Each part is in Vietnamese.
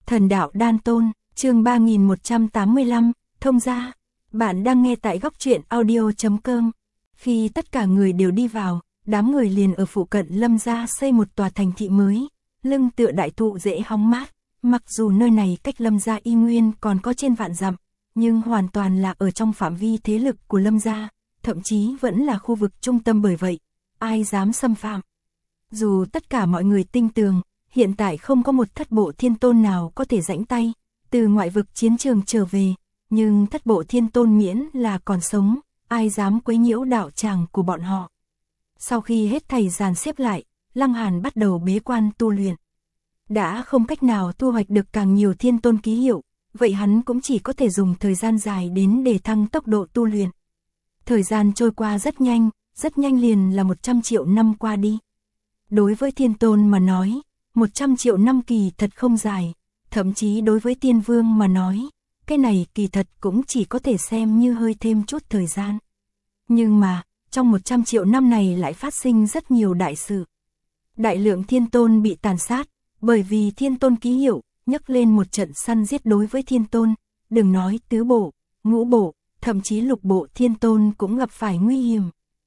Thần đạo đan tôn, chương 3185, thông gia. Bạn đang nghe tại góc truyện audio.com. Khi tất cả người đều đi vào, đám người liền ở phụ cận Lâm gia xây một tòa thành thị mới, lưng tựa đại thụ dễ hóng mát. Mặc dù nơi này cách Lâm gia y nguyên còn có trên vạn dặm, nhưng hoàn toàn là ở trong phạm vi thế lực của Lâm gia, thậm chí vẫn là khu vực trung tâm, bởi vậy ai dám xâm phạm. Dù tất cả mọi người tin tưởng, hiện tại không có một thất bộ thiên tôn nào có thể rãnh tay từ ngoại vực chiến trường trở về, nhưng thất bộ thiên tôn miễn là còn sống, ai dám quấy nhiễu đạo tràng của bọn họ. Sau khi hết thầy dàn xếp lại, Lăng Hàn bắt đầu bế quan tu luyện. Đã không cách nào thu hoạch được càng nhiều thiên tôn ký hiệu, vậy hắn cũng chỉ có thể dùng thời gian dài đến để thăng tốc độ tu luyện. Thời gian trôi qua rất nhanh liền là 100 triệu năm qua đi. Đối với thiên tôn mà nói, 100 triệu năm kỳ thật không dài, thậm chí đối với tiên vương mà nói, cái này kỳ thật cũng chỉ có thể xem như hơi thêm chút thời gian. Nhưng mà, trong 100 triệu năm này lại phát sinh rất nhiều đại sự. Đại lượng thiên tôn bị tàn sát, bởi vì thiên tôn ký hiệu, nhấc lên một trận săn giết. Đối với thiên tôn, đừng nói tứ bộ, ngũ bộ, thậm chí lục bộ thiên tôn cũng gặp phải nguy hiểm.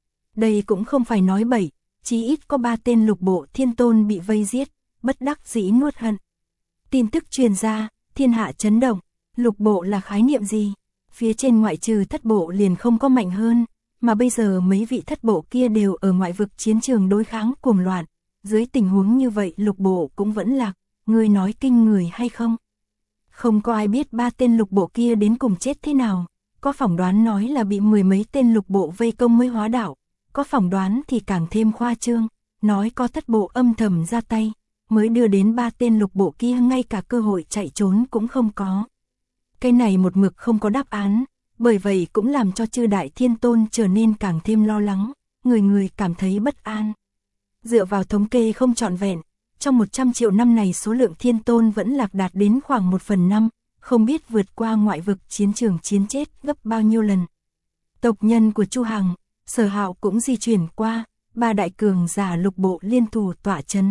Đây cũng không phải nói bậy, chí ít có 3 tên lục bộ thiên tôn bị vây giết, bất đắc dĩ nuốt hận. Tin tức truyền ra, thiên hạ chấn động. Lục bộ là khái niệm gì? Phía trên ngoại trừ thất bộ liền không có mạnh hơn, mà bây giờ mấy vị thất bộ kia đều ở ngoại vực chiến trường đối kháng cuồng loạn. Dưới tình huống như vậy lục bộ cũng vẫn lạc, người nói kinh người hay không? Không có ai biết 3 tên lục bộ kia đến cùng chết thế nào, có phỏng đoán nói là bị 10 mấy tên lục bộ vây công mới hóa đạo, có phỏng đoán thì càng thêm khoa trương, nói có thất bộ âm thầm ra tay, mới đưa đến 3 tên lục bộ kia ngay cả cơ hội chạy trốn cũng không có. Cái này một mực không có đáp án, bởi vậy cũng làm cho chư đại thiên tôn trở nên càng thêm lo lắng, người người cảm thấy bất an. Dựa vào thống kê không trọn vẹn, trong 100 triệu năm này số lượng thiên tôn vẫn lạc đạt đến khoảng 1/5, không biết vượt qua ngoại vực chiến trường chiến chết gấp bao nhiêu lần. Tộc nhân của Chu Hằng, Sở Hạo cũng di chuyển qua, 3 đại cường giả lục bộ liên thủ tọa chấn.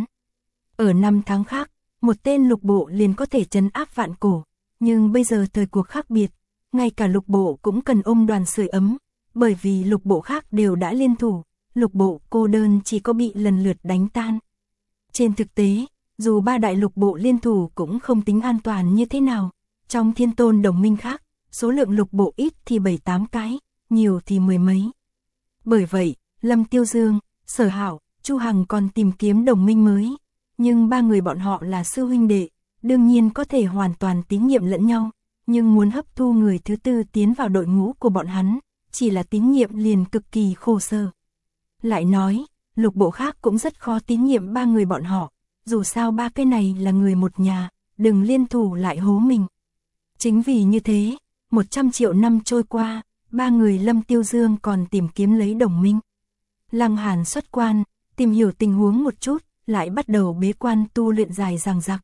Ở năm tháng khác, một tên lục bộ liền có thể trấn áp vạn cổ, nhưng bây giờ thời cuộc khác biệt, ngay cả lục bộ cũng cần ôm đoàn sưởi ấm, bởi vì lục bộ khác đều đã liên thủ, lục bộ cô đơn chỉ có bị lần lượt đánh tan. Trên thực tế, dù 3 đại lục bộ liên thủ cũng không tính an toàn như thế nào, trong thiên tôn đồng minh khác, số lượng lục bộ ít thì 7-8 cái, nhiều thì 10 mấy. Bởi vậy, Lâm Tiêu Dương, Sở Hạo, Chu Hằng còn tìm kiếm đồng minh mới, nhưng 3 người bọn họ là sư huynh đệ, đương nhiên có thể hoàn toàn tín nhiệm lẫn nhau, nhưng muốn hấp thu người thứ tư tiến vào đội ngũ của bọn hắn, chỉ là tín nhiệm liền cực kỳ khổ sở. Lại nói, lục bộ khác cũng rất khó tín nhiệm 3 người bọn họ, dù sao 3 cái này là người một nhà, đừng liên thủ lại hố mình. Chính vì như thế, 100 triệu năm trôi qua, 3 người Lâm Tiêu Dương còn tìm kiếm lấy đồng minh. Lăng Hàn xuất quan, tìm hiểu tình huống một chút, lại bắt đầu bế quan tu luyện dài dằng dặc.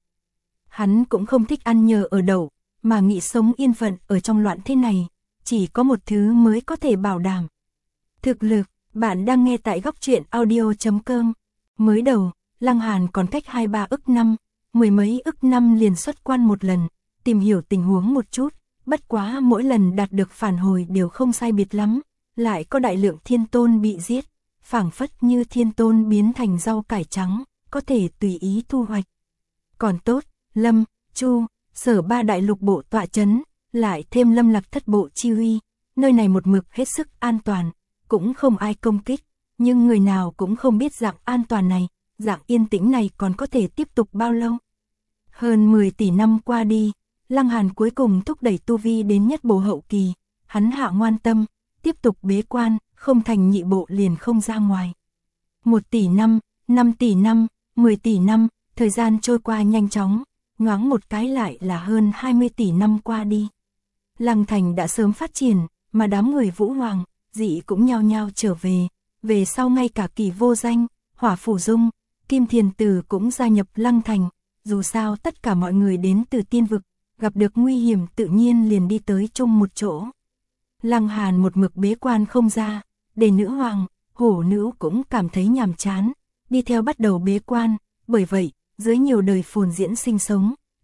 Hắn cũng không thích ăn nhờ ở đậu, mà nghĩ sống yên phận ở trong loạn thế này, chỉ có một thứ mới có thể bảo đảm. Thực lực. Bạn đang nghe tại góc truyện audio.com. Mới đầu, Lăng Hàn còn cách 2-3 ức năm, 10 mấy ức năm liền xuất quan một lần, tìm hiểu tình huống một chút, bất quá mỗi lần đạt được phản hồi đều không sai biệt lắm, lại có đại lượng thiên tôn bị giết, phảng phất như thiên tôn biến thành rau cải trắng, có thể tùy ý thu hoạch. Còn tốt, Lâm, Chu, Sở 3 đại lục bộ tọa chấn, lại thêm Lâm Lạc thất bộ chi huy, nơi này một mực hết sức an toàn. Cũng không ai công kích, nhưng người nào cũng không biết dạng an toàn này, dạng yên tĩnh này còn có thể tiếp tục bao lâu. Hơn 10 tỷ năm qua đi, Lăng Hàn cuối cùng thúc đẩy tu vi đến nhất bộ hậu kỳ, hắn hạ ngoan tâm, tiếp tục bế quan, không thành nhị bộ liền không ra ngoài. 1 tỷ năm, 5 tỷ năm, 10 tỷ năm, thời gian trôi qua nhanh chóng, nhoáng một cái lại là hơn 20 tỷ năm qua đi. Lăng Thành đã sớm phát triển, mà đám người Vũ Hoàng, Dị cũng nhao nhao trở về sau ngay cả Kỳ Vô Danh, Hỏa Phủ Dung, Kim Thiền Tử cũng gia nhập Lăng Thành, dù sao tất cả mọi người đến từ tiên vực, gặp được nguy hiểm tự nhiên liền đi tới chung một chỗ. Lăng Hàn một mực bế quan không ra, để nữ hoàng, hổ nữ cũng cảm thấy nhàm chán, đi theo bắt đầu bế quan, bởi vậy, dưới nhiều đời phồn diễn sinh sống,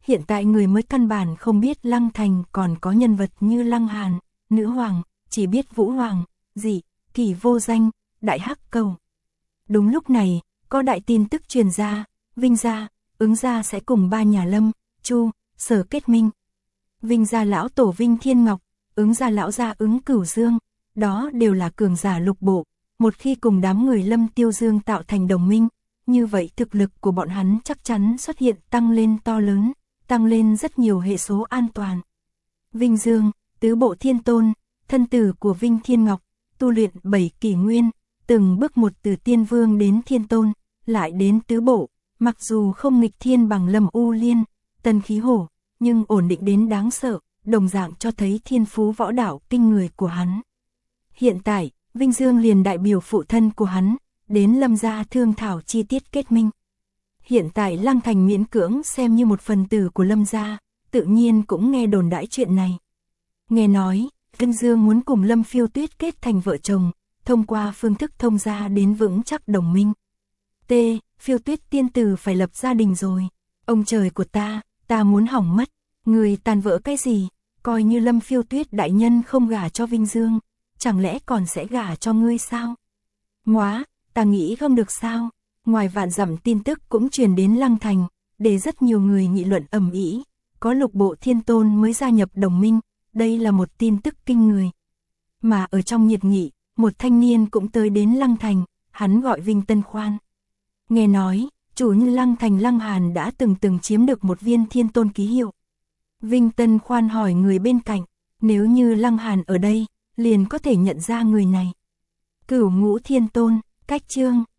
Hiện tại người mới căn bản không biết Lăng Thành còn có nhân vật như Lăng Hàn, Nữ Hoàng, chỉ biết Vũ Hoàng, Dị, Kỳ Vô Danh, Đại Hắc Cầu. Đúng lúc này, có đại tin tức truyền ra, Vinh gia, Ứng gia sẽ cùng ba nhà Lâm, Chu, Sở kết minh. Vinh gia lão tổ Vinh Thiên Ngọc, Ứng gia lão gia Ứng Cửu Dương, đó đều là cường giả lục bộ, một khi cùng đám người Lâm Tiêu Dương tạo thành đồng minh, như vậy thực lực của bọn hắn chắc chắn xuất hiện tăng lên to lớn, tăng lên rất nhiều hệ số an toàn. Vinh Dương, tứ bộ thiên tôn, thân tử của Vinh Thiên Ngọc, tu luyện 7 kỷ nguyên, từng bước một từ tiên vương đến thiên tôn, lại đến tứ bộ, mặc dù không nghịch thiên bằng Lâm U Liên, Tần Khí Hổ, nhưng ổn định đến đáng sợ, đồng dạng cho thấy thiên phú võ đạo kinh người của hắn. Hiện tại, Vinh Dương liền đại biểu phụ thân của hắn, đến Lâm gia thương thảo chi tiết kết minh. Hiện tại Lăng Thành miễn cưỡng xem như một phần tử của Lâm gia, tự nhiên cũng nghe đồn đãi chuyện này. Nghe nói, Vinh Dương muốn cùng Lâm Phiêu Tuyết kết thành vợ chồng, thông qua phương thức thông gia đến vững chắc đồng minh. T. Phiêu Tuyết tiên tử phải lập gia đình rồi. Ông trời của ta muốn hỏng mất. Người tàn vỡ cái gì? Coi như Lâm Phiêu Tuyết đại nhân không gả cho Vinh Dương, chẳng lẽ còn sẽ gả cho ngươi sao? Móa, ta nghĩ không được sao? Ngoài vạn dặm tin tức cũng truyền đến Lăng Thành, để rất nhiều người nghị luận ầm ĩ, có lục bộ thiên tôn mới gia nhập đồng minh, đây là một tin tức kinh người. Mà ở trong nhiệt nghị, một thanh niên cũng tới đến Lăng Thành, hắn gọi Vinh Tân Khoan. Nghe nói, chủ nhân Lăng Thành Lăng Hàn đã từng chiếm được một viên thiên tôn ký hiệu. Vinh Tân Khoan hỏi người bên cạnh, nếu như Lăng Hàn ở đây, liền có thể nhận ra người này. Cửu Ngũ Thiên Tôn, cách chương